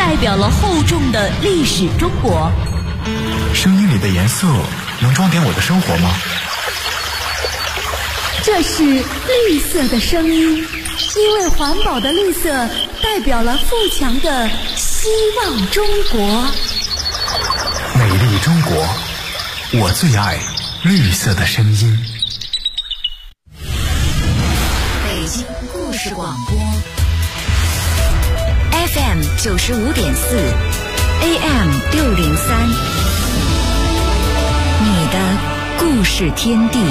代表了厚重的历史中国。 声音里的颜色能装点我的生活吗？ 这是绿色的声音，因为环保的绿色代表了富强的希望中国。 美丽中国，我最爱绿色的声音。 北京故事广播 FM 95.4 AM 603，你的故事天地。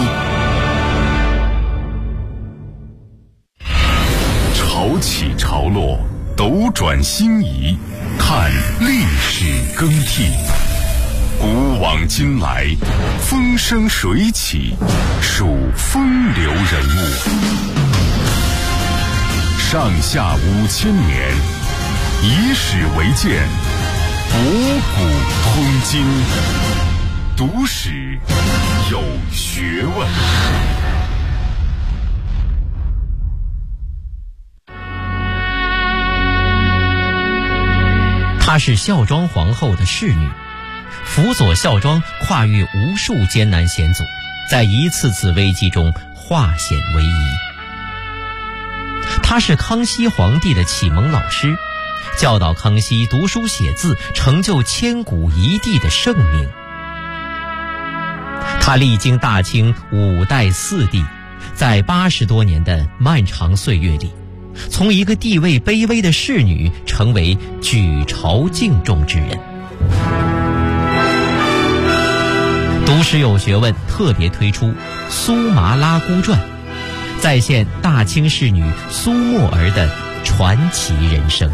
潮起潮落，斗转星移，看历史更替。古往今来，风生水起，数风流人物。上下5000年，以史为鉴，博古通今，读史有学问。 她是孝庄皇后的侍女，辅佐孝庄跨越无数艰难险阻，在一次次危机中化险为夷。她是康熙皇帝的启蒙老师，教导康熙读书写字，成就千古一帝的盛名。她历经大清5代4帝，在80多年的漫长岁月里，从一个地位卑微的侍女成为举朝敬重之人。读史有学问特别推出《苏麻拉姑传》，再现大清侍女苏沫儿的传奇人生。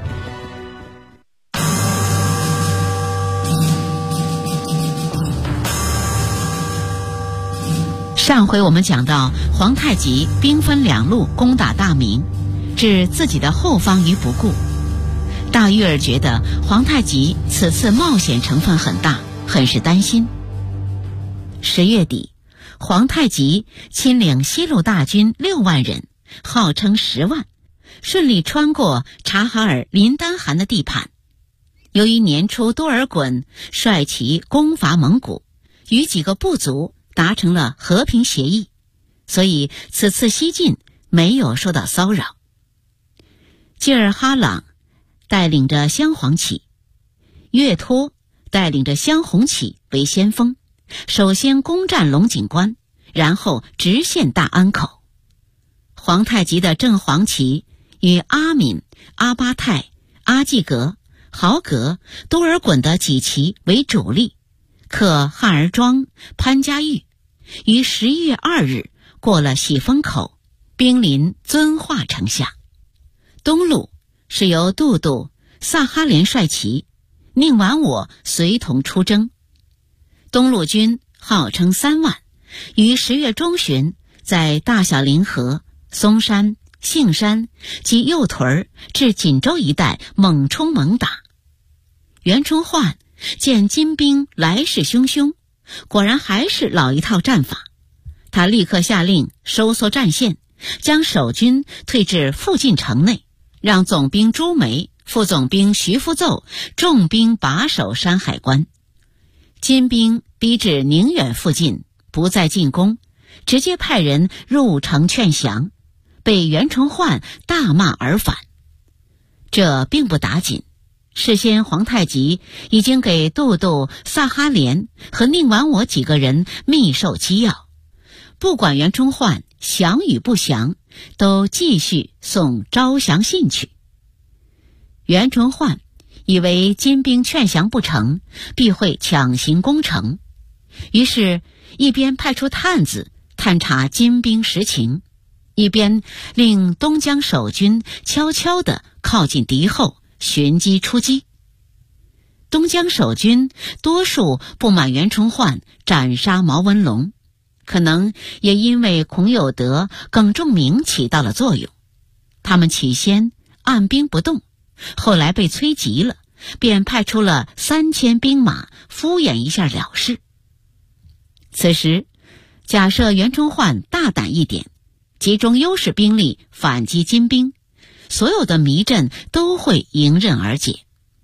上回我们讲到，皇太极兵分2路攻打大明，置自己的后方于不顾。大玉儿觉得皇太极此次冒险成分很大，很是担心。10月底，皇太极亲领西路大军6万人，号称10万，顺利穿过察哈尔林丹汗的地盘。由于年初多尔衮率其攻伐蒙古，与几个部族达成了和平协议，所以此次西进没有受到骚扰。济尔哈朗带领着镶黄旗，岳托带领着镶红旗为先锋，首先攻占龙井关，然后直线大安口。皇太极的正黄旗与阿敏、阿巴泰、阿济格、豪格、多尔衮的几旗为主力，克汉儿庄、潘家峪，于11月2日过了喜峰口，兵临遵化城下。东路是由都督萨哈连率旗，宁完我随同出征。东路军号称3万，于10月中旬在大小凌河、松山、杏山及右屯至锦州一带猛冲猛打。袁崇焕见金兵来势汹汹，果然还是老一套战法，他立刻下令收缩战线，将守军退至附近城内，让总兵朱梅、副总兵徐福奏重兵把守山海关。金兵逼至宁远附近，不再进攻，直接派人入城劝降，被袁崇焕大骂而返。这并不打紧，事先皇太极已经给都督萨哈连和宁完我几个人密授机要，不管袁崇焕降与不降，都继续送招降信去。袁崇焕以为金兵劝降不成，必会强行攻城，于是一边派出探子探查金兵实情，一边令东江守军悄悄地靠近敌后，寻机出击。东江守军多数不满袁崇焕斩杀毛文龙，可能也因为孔有德、耿仲明起到了作用，他们起先按兵不动，后来被催急了，便派出了3000兵马敷衍一下了事。此时假设袁崇焕大胆一点，集中优势兵力反击金兵，所有的迷阵都会迎刃而解，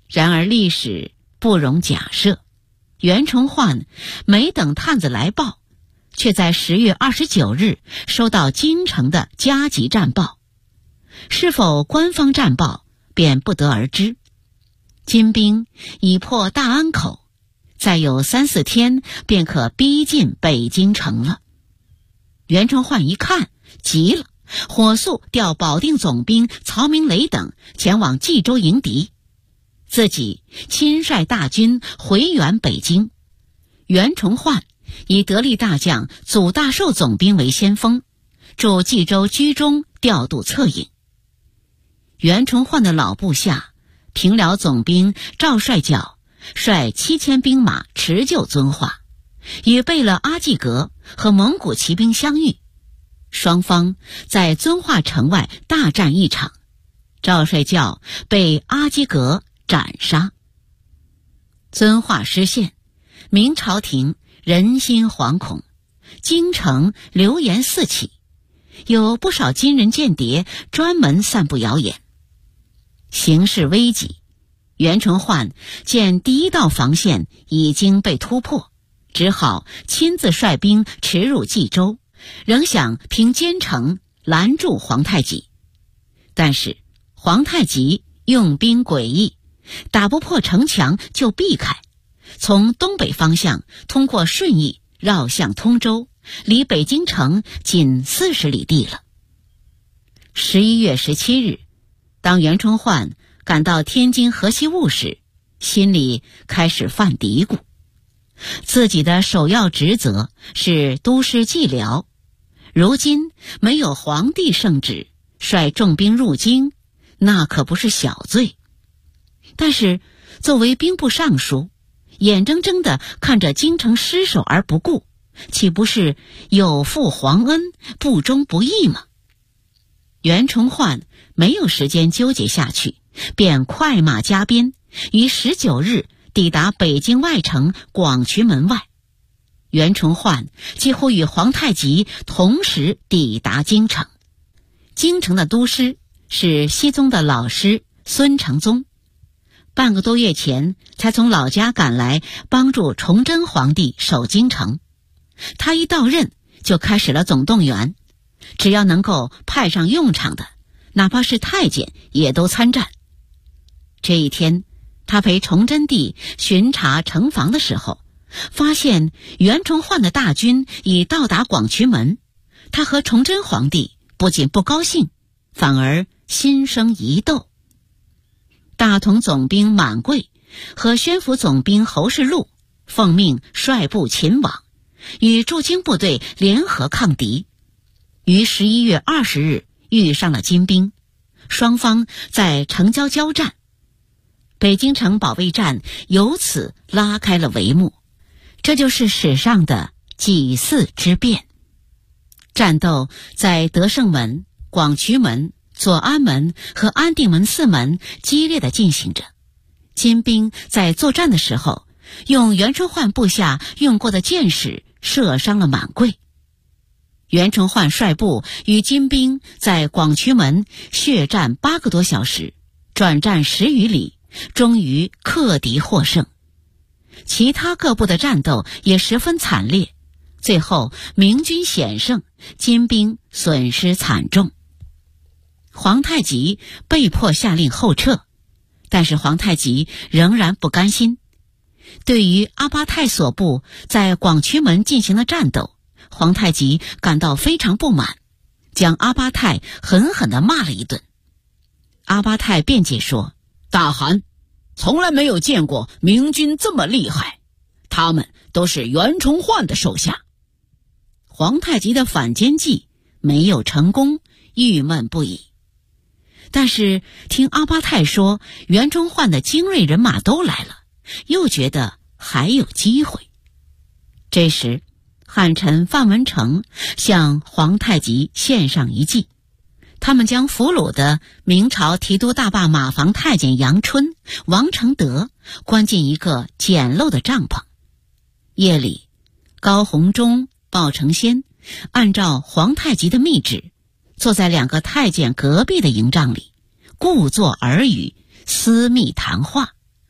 然而历史不容假设，袁崇焕没等探子来报，却在10月29日收到京城的加急战报。是否官方战报便不得而知。金兵已破大安口，再有3、4天便可逼近北京城了。袁崇焕一看急了，火速调保定总兵曹明雷等前往冀州迎敌，自己亲率大军回援北京。袁崇焕以得力大将祖大寿总兵为先锋，驻冀州居中调度策应。袁崇焕的老部下平辽总兵赵帅教率7000兵马持救遵化，与贝勒阿济格和蒙古骑兵相遇，双方在遵化城外大战一场，赵帅教被阿济格斩杀。遵化失陷，明朝廷人心惶恐，京城流言四起，有不少金人间谍专门散布谣言。形势危急，袁崇焕见第一道防线已经被突破，只好亲自率兵驰入冀州，仍想凭坚城拦住皇太极。但是皇太极用兵诡异，打不破城墙就避开，从东北方向通过顺义绕向通州，离北京城仅40里地了。11月17日，当袁崇焕赶到天津河西务时，心里开始犯嘀咕，自己的首要职责是督师蓟辽，如今没有皇帝圣旨，率重兵入京，那可不是小罪。但是作为兵部尚书，眼睁睁地看着京城失守而不顾，岂不是有负皇恩，不忠不义吗？袁崇焕没有时间纠结下去，便快马加鞭，于19日抵达北京外城广渠门外。袁崇焕几乎与皇太极同时抵达京城。京城的都师是熹宗的老师孙承宗，半个多月前才从老家赶来帮助崇祯皇帝守京城。他一到任就开始了总动员，只要能够派上用场的，哪怕是太监也都参战。这一天，他陪崇祯帝巡查城防的时候，发现袁崇焕的大军已到达广渠门。他和崇祯皇帝不仅不高兴，反而心生疑窦。大同总兵满贵和宣抚总兵侯世禄奉命率部勤往，与驻京部队联合抗敌，于11月20日遇上了金兵，双方在城郊交战。北京城保卫战由此拉开了帷幕，这就是史上的济4之变。战斗在德胜门、广渠门、左安门和安定门4门激烈地进行着。金兵在作战的时候，用袁崇焕部下用过的箭矢射伤了满贵。袁崇焕率部与金兵在广渠门血战8个多小时，转战10余里，终于克敌获胜。其他各部的战斗也十分惨烈，最后明军险胜，金兵损失惨重。皇太极被迫下令后撤，但是皇太极仍然不甘心。对于阿巴泰所部在广渠门进行的战斗，皇太极感到非常不满，将阿巴泰狠狠地骂了一顿。阿巴泰辩解说，大汗从来没有见过明军这么厉害，他们都是袁崇焕的手下。皇太极的反间计没有成功，郁闷不已。但是听阿巴泰说袁崇焕的精锐人马都来了，又觉得还有机会。这时汉臣范文成向皇太极献上一计，他们将俘虏的明朝提督大坝马房太监杨春、王承德关进一个简陋的帐篷。夜里，高鸿忠、鲍承先按照皇太极的密旨，坐在2个太监隔壁的营帐里，故作耳语，私密谈话。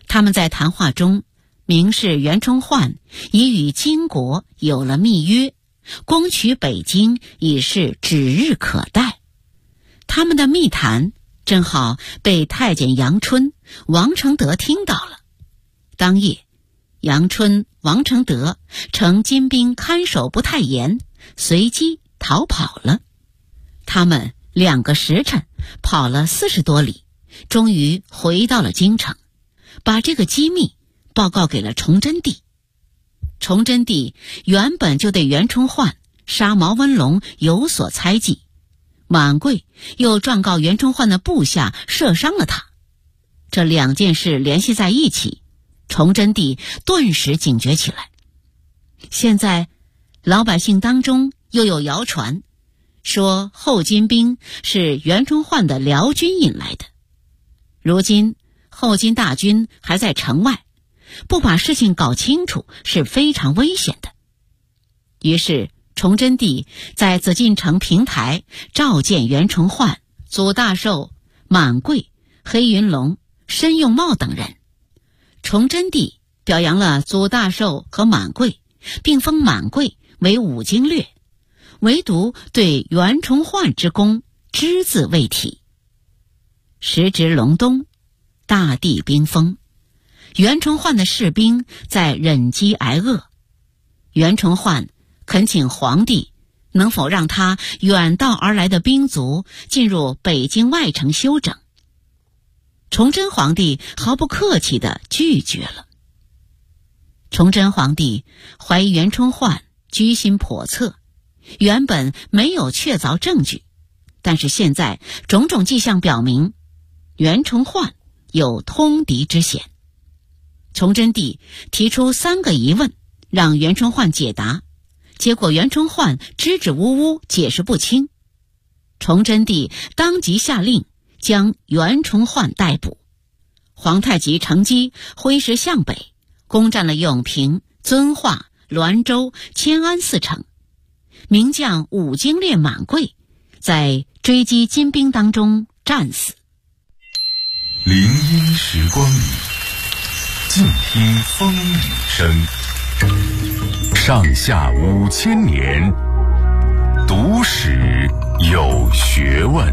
他们在谈话中明示袁崇焕已与金国有了密约，攻取北京已是指日可待。他们的密谈正好被太监杨春、王承德听到了。当夜，杨春、王承德乘金兵看守不太严，随机逃跑了。他们2个时辰跑了40多里，终于回到了京城，把这个机密报告给了崇祯帝。崇祯帝原本就对袁崇焕杀毛文龙有所猜忌，满桂又状告袁崇焕的部下射伤了他，这2件事联系在一起，崇祯帝顿时警觉起来。现在老百姓当中又有谣传，说后金兵是袁崇焕的辽军引来的。如今后金大军还在城外，不把事情搞清楚是非常危险的。于是崇祯帝在紫禁城平台召见袁崇焕、祖大寿、满桂、黑云龙、申用茂等人。崇祯帝表扬了祖大寿和满桂，并封满桂为武经略，唯独对袁崇焕之功只字未提。时值隆冬，大地冰封，袁崇焕的士兵在忍饥挨饿。袁崇焕恳请皇帝能否让他远道而来的兵卒进入北京外城休整。崇祯皇帝毫不客气地拒绝了。崇祯皇帝怀疑袁崇焕居心叵测，原本没有确凿证据，但是现在种种迹象表明袁崇焕有通敌之嫌。崇祯帝提出3个疑问让袁崇焕解答，结果袁崇焕支支吾吾，解释不清。崇祯帝当即下令将袁崇焕逮捕。皇太极乘机挥师向北，攻占了永平、遵化、滦州、迁安4城。名将武经略满桂在追击金兵当中战死。 林荫时光里，静听风雨声。上下5000年，读史有学问。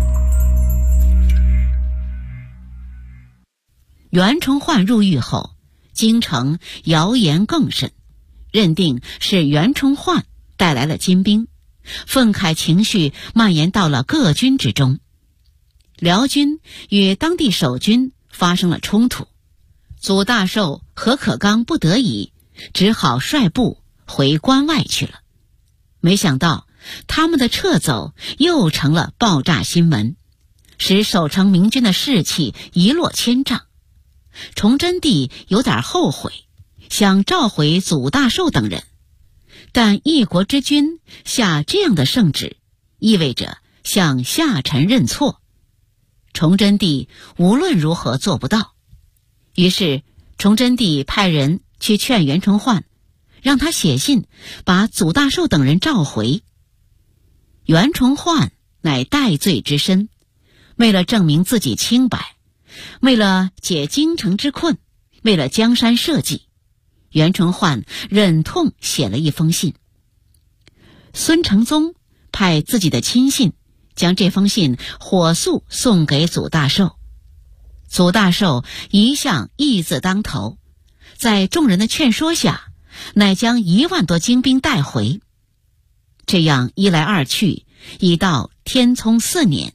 袁崇焕入狱后，京城谣言更甚，认定是袁崇焕带来了金兵，愤慨情绪蔓延到了各军之中。辽军与当地守军发生了冲突，祖大寿、何可刚不得已只好率部回关外去了。没想到他们的撤走又成了爆炸新闻，使守城明军的士气一落千丈。崇祯帝有点后悔，想召回祖大寿等人，但一国之君下这样的圣旨，意味着向下臣认错。崇祯帝无论如何做不到，于是崇祯帝派人去劝袁崇焕，让他写信把祖大寿等人召回。袁崇焕乃戴罪之身，为了证明自己清白，为了解京城之困，为了江山社稷，袁崇焕忍痛写了一封信。孙承宗派自己的亲信将这封信火速送给祖大寿。祖大寿一向义字当头，在众人的劝说下，乃将1万多精兵带回。这样一来二去，已到天聪4年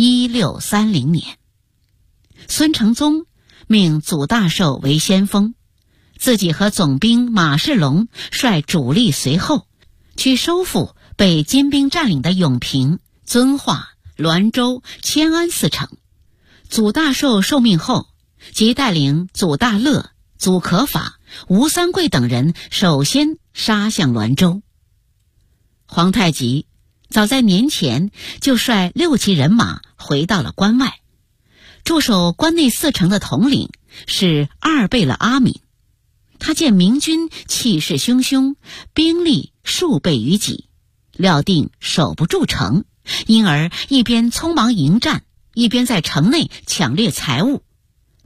1630年。孙承宗命祖大寿为先锋，自己和总兵马世龙率主力随后，去收复被金兵占领的永平、遵化、滦州、迁安4城。祖大寿受命后，即带领祖大乐、祖可法、吴三桂等人首先杀向滦州。皇太极早在年前就率6骑人马回到了关外，驻守关内4城的统领是2贝勒阿敏。他见明军气势汹汹，兵力数倍于己，料定守不住城，因而一边匆忙迎战，一边在城内抢掠财物，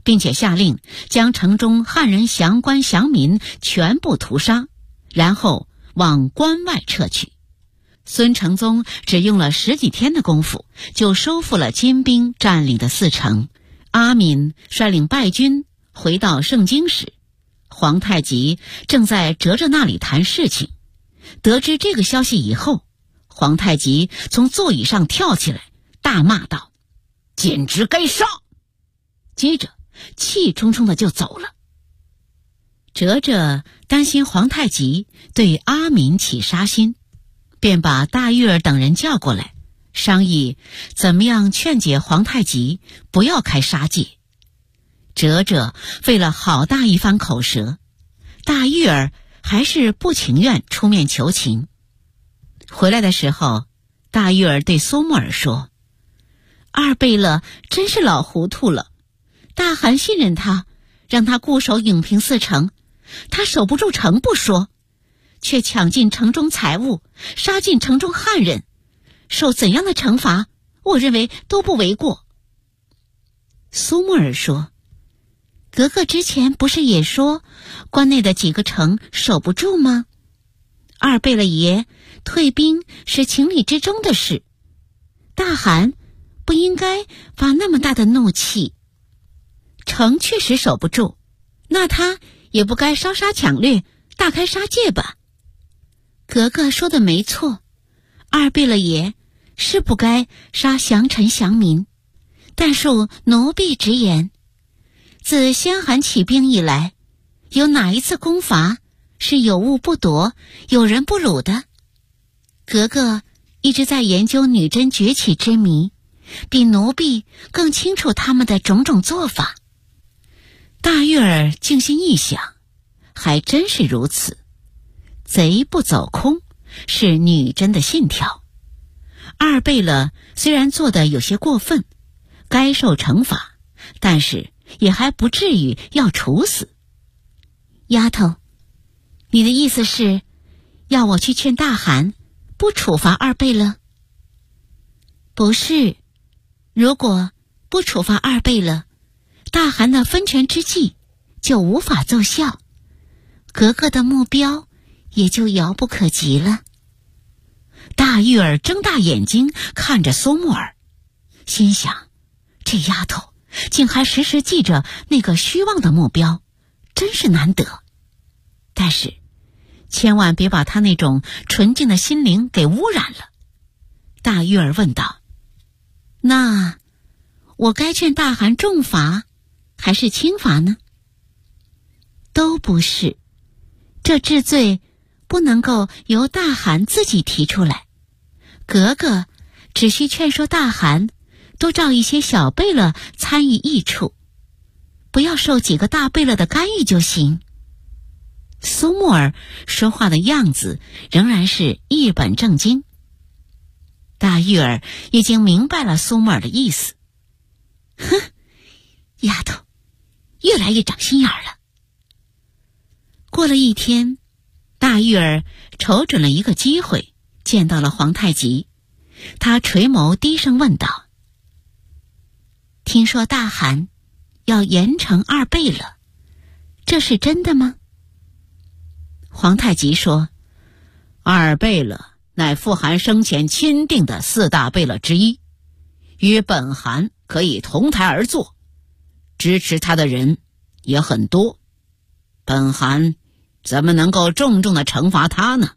并且下令将城中汉人降官降民全部屠杀，然后往关外撤去。孙承宗只用了10几天的功夫，就收复了金兵占领的4城。阿敏率领败军回到盛京时，皇太极正在哲哲那里谈事情。得知这个消息以后，皇太极从座椅上跳起来，大骂道：“简直该杀！”接着气冲冲的就走了。哲哲担心皇太极对阿敏起杀心，便把大玉儿等人叫过来，商议怎么样劝解皇太极不要开杀戒。哲哲费了好大一番口舌，大玉儿还是不情愿出面求情。回来的时候，大玉儿对苏木尔说：“二贝勒真是老糊涂了，大汗信任他，让他固守永平4城，他守不住城不说，却抢尽城中财物，杀尽城中汉人，受怎样的惩罚，我认为都不为过。”苏木尔说：“格格之前不是也说关内的几个城守不住吗？二贝勒爷退兵是情理之中的事，大汗不应该发那么大的怒气。城确实守不住，那他也不该烧杀抢掠，大开杀戒吧。格格说的没错，二贝勒爷是不该杀降臣降民，但恕奴婢直言，自先汗起兵以来，有哪一次攻伐是有物不夺，有人不辱的？格格一直在研究女真崛起之谜，比奴婢更清楚他们的种种做法。大玉儿静心一想，还真是如此。贼不走空是女真的信条。二贝勒虽然做得有些过分，该受惩罚，但是也还不至于要处死。丫头，你的意思是要我去劝大汗不处罚二贝勒？不是，如果不处罚二贝勒，大汗的分权之计就无法奏效，格格的目标也就遥不可及了。大玉儿睁大眼睛看着苏木尔，心想，这丫头竟还时时记着那个虚妄的目标，真是难得。但是千万别把她那种纯净的心灵给污染了。大玉儿问道：“那我该劝大汗重罚还是轻罚呢？”都不是，这治罪不能够由大汗自己提出来，格格只需劝说大汗多召一些小贝勒参与议处，不要受几个大贝勒的干预就行。苏木尔说话的样子仍然是一本正经。大玉儿已经明白了苏木尔的意思。哼，丫头越来越长心眼了。过了一天，大玉儿瞅准了一个机会，见到了皇太极。他垂眸低声问道：“听说大汗要严惩二贝勒，这是真的吗？”皇太极说：“二贝勒乃父汗生前钦定的4大贝勒之一，与本汗可以同台而坐，支持他的人也很多，本汗怎么能够重重的惩罚他呢？”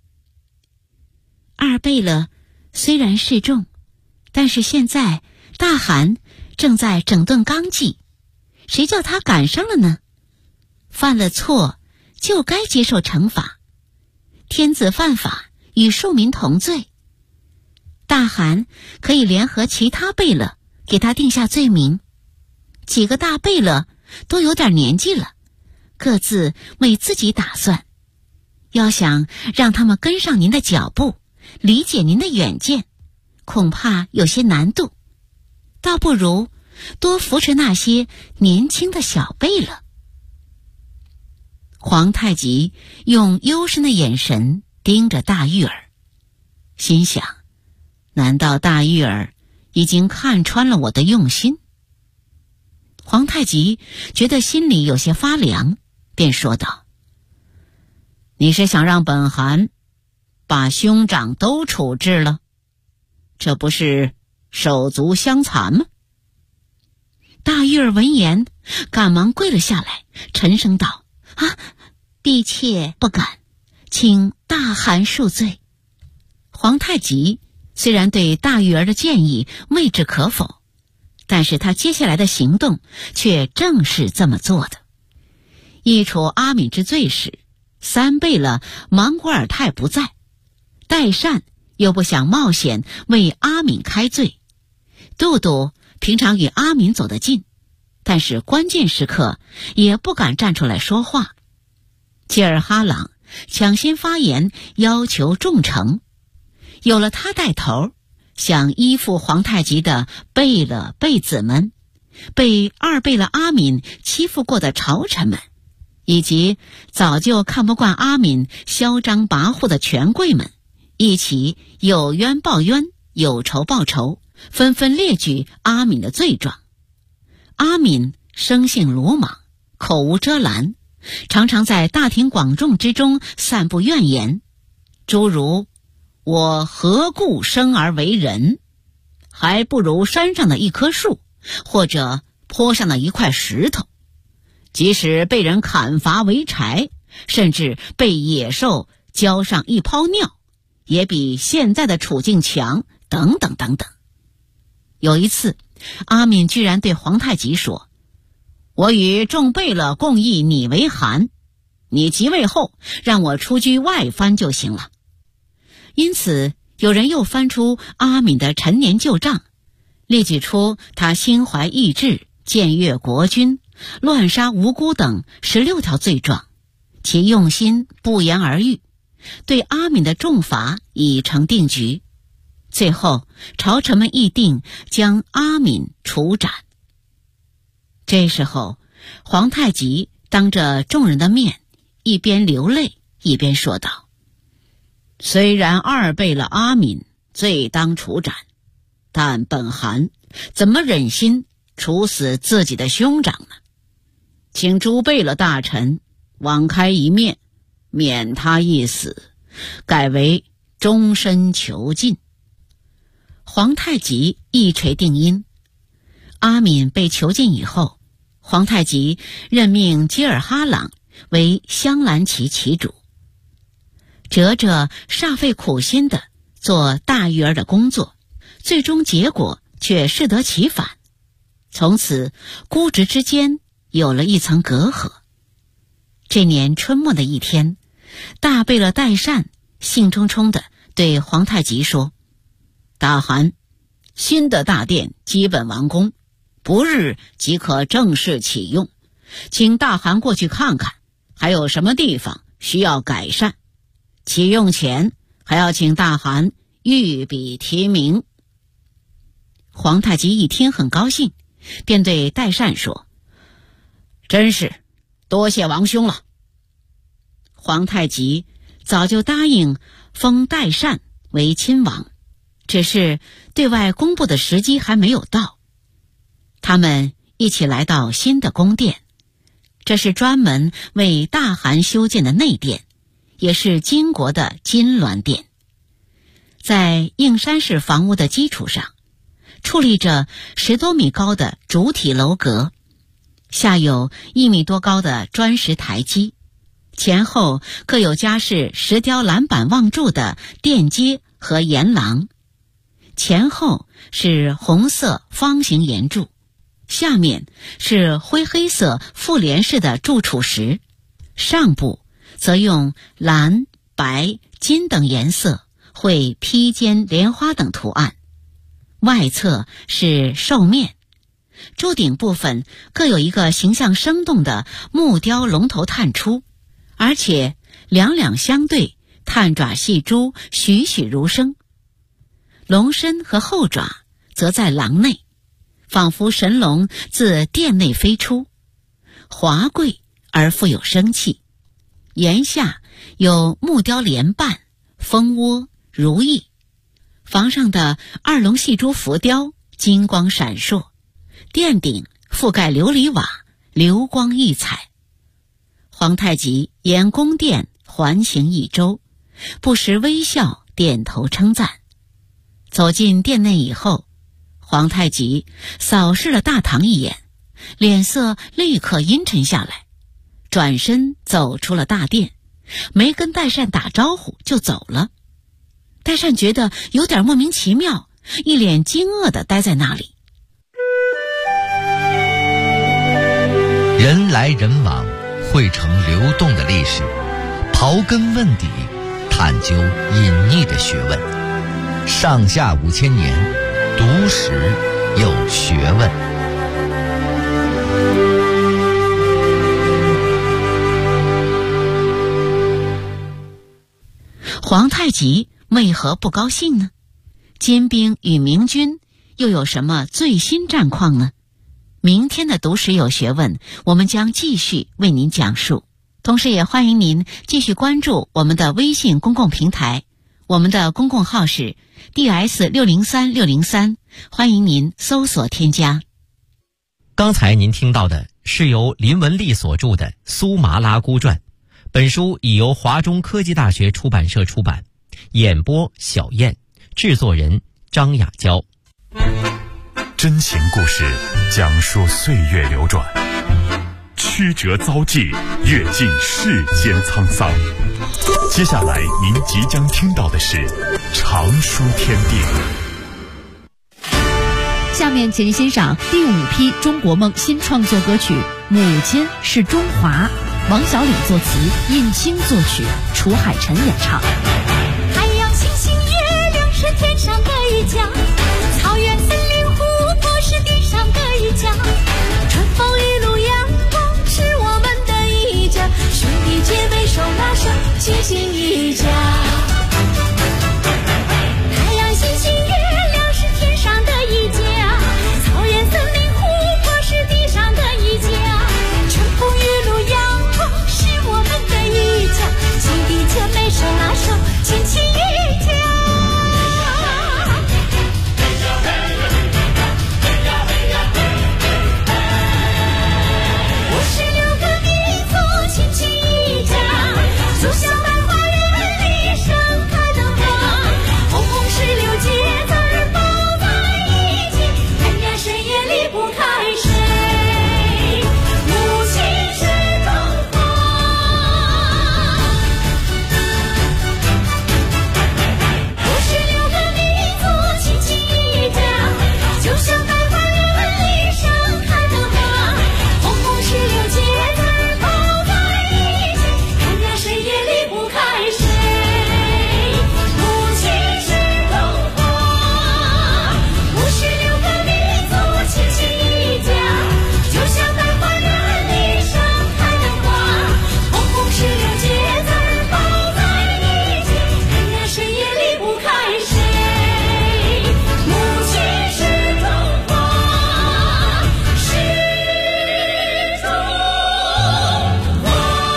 二贝勒虽然示众，但是现在大汗正在整顿纲纪，谁叫他赶上了呢？犯了错就该接受惩罚，天子犯法与庶民同罪。大汗可以联合其他贝勒给他定下罪名，几个大贝勒都有点年纪了，各自为自己打算，要想让他们跟上您的脚步，理解您的远见，恐怕有些难度，倒不如多扶持那些年轻的小贝勒。皇太极用幽深的眼神盯着大玉儿，心想，难道大玉儿已经看穿了我的用心？ 皇太极觉得心里有些发凉，便说道：“你是想让本汗把兄长都处置了？这不是手足相残吗？”大玉儿闻言赶忙跪了下来，沉声道：“婢妾不敢，请大汗恕罪。”皇太极虽然对大玉儿的建议未置可否，但是他接下来的行动却正是这么做的。一处阿敏之罪时，三贝勒莽古尔泰不在，代善又不想冒险为阿敏开罪，杜杜平常与阿敏走得近，但是关键时刻也不敢站出来说话。吉尔哈朗抢先发言，要求重惩。有了他带头，想依附皇太极的贝勒贝子们，被二贝勒阿敏欺负过的朝臣们，以及早就看不惯阿敏嚣张跋扈的权贵们，一起有冤报冤，有仇报仇，纷纷列举阿敏的罪状。阿敏生性鲁莽，口无遮拦，常常在大庭广众之中散布怨言，诸如我何故生而为人，还不如山上的一棵树，或者坡上的一块石头，即使被人砍伐为柴，甚至被野兽浇上一泡尿，也比现在的处境强，等等等等。有一次，阿敏居然对皇太极说：“我与众贝勒共议你为汗，你即位后让我出居外藩就行了。”因此有人又翻出阿敏的陈年旧账，列举出他心怀异志，僭越国君，乱杀无辜等16条罪状，其用心不言而喻，对阿敏的重罚已成定局。最后朝臣们议定将阿敏处斩。这时候皇太极当着众人的面，一边流泪一边说道：“虽然二贝勒阿敏罪当处斩，但本汗怎么忍心处死自己的兄长呢？请诸贝勒大臣网开一面，免他一死，改为终身囚禁。”皇太极一锤定音。阿敏被囚禁以后，皇太极任命吉尔哈朗为镶蓝旗旗主，哲哲煞费苦心地做大玉儿的工作，最终结果却适得其反。从此姑侄之间有了一层隔阂。这年春末的一天，大贝勒代善兴冲冲地对皇太极说：“大汗，新的大殿基本完工，不日即可正式启用，请大汗过去看看，还有什么地方需要改善。启用前还要请大汗御笔题名。”皇太极一听很高兴，便对代善说：“真是多谢王兄了。”皇太极早就答应封代善为亲王，只是对外公布的时机还没有到。他们一起来到新的宫殿，这是专门为大汗修建的内殿，也是金国的金銮殿。在硬山式房屋的基础上，矗立着10多米高的主体楼阁，下有1米多高的砖石台基，前后各有加饰石雕栏板望柱的殿阶和檐廊，前后是红色方形檐柱，下面是灰黑色复联式的柱础石，上部则用蓝、白、金等颜色绘披肩、莲花等图案，外侧是兽面，柱顶部分各有一个形象生动的木雕龙头探出，而且两两相对，探爪细珠栩栩如生。龙身和后爪则在廊内，仿佛神龙自殿内飞出，华贵而富有生气。檐下有木雕莲瓣、蜂窝、如意，房上的2龙戏珠浮雕金光闪烁，殿顶覆盖琉璃瓦，流光溢彩。皇太极沿宫殿环行一周，不时微笑点头称赞。走进殿内以后，皇太极扫视了大堂一眼，脸色立刻阴沉下来，转身走出了大殿，没跟代善打招呼就走了。代善觉得有点莫名其妙，一脸惊愕地待在那里。 人来人往，汇成流动的历史，刨根问底，探究隐匿的学问。上下5000年，读史有学问。 皇太极为何不高兴呢？金兵与明军又有什么最新战况呢？明天的读史有学问，我们将继续为您讲述。同时也欢迎您继续关注我们的微信公共平台，我们的公共号是 DS603603，欢迎您搜索添加。 刚才您听到的是由林文丽所著的《苏麻拉姑传》，本书已由华中科技大学出版社出版，演播小燕，制作人张雅娇。 真情故事讲述岁月流转，曲折遭际，阅尽世间沧桑。接下来您即将听到的是常书天地。 下面请您欣赏第5批中国梦新创作歌曲《母亲是中华》，王小礼作词，尹清作曲，楚海辰演唱。 太阳星星月亮是天上的一家，草原森林湖泊是地上的一家，春风雨露阳光是我们的一家，兄弟姐妹手拉手齐心一家。太阳星星月亮是天上的一家，草原森林湖泊是地上的一家，春风雨露阳光是我们的一家，兄弟姐妹手拉手亲亲一家。56个民族亲亲一家，就像百花园里盛开的花，红红16节字儿包在一起，看呀谁也离不开谁，母亲是中华。56个民族亲亲一家，就像百花园里盛开的花，红红16节字儿包在一起，看呀谁也离不开谁，母亲是中华。56个民族亲亲一家，就像百花园里盛开的花，红红16节字儿包在一起，看呀谁也离不开谁，母亲是中华，是中华。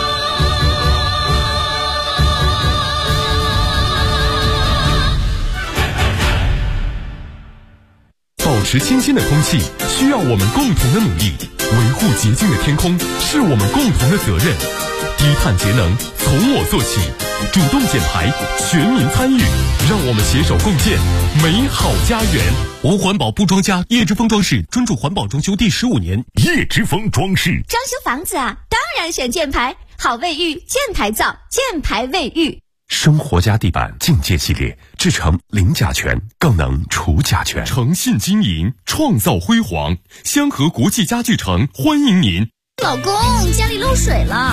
保持清新的空气需要我们共同的努力，维护洁净的天空是我们共同的责任。低碳节能从我做起，主动减排，全民参与，让我们携手共建美好家园。无环保不装家，叶之峰装饰专注环保装修第15年。叶之峰装饰装修房子啊，当然选箭牌，好卫浴，箭牌皂，箭牌卫浴。 生活家地板境界系列制成零甲醛，更能除甲醛。诚信经营，创造辉煌。香河国际家具城欢迎您。 老公，家里漏水了。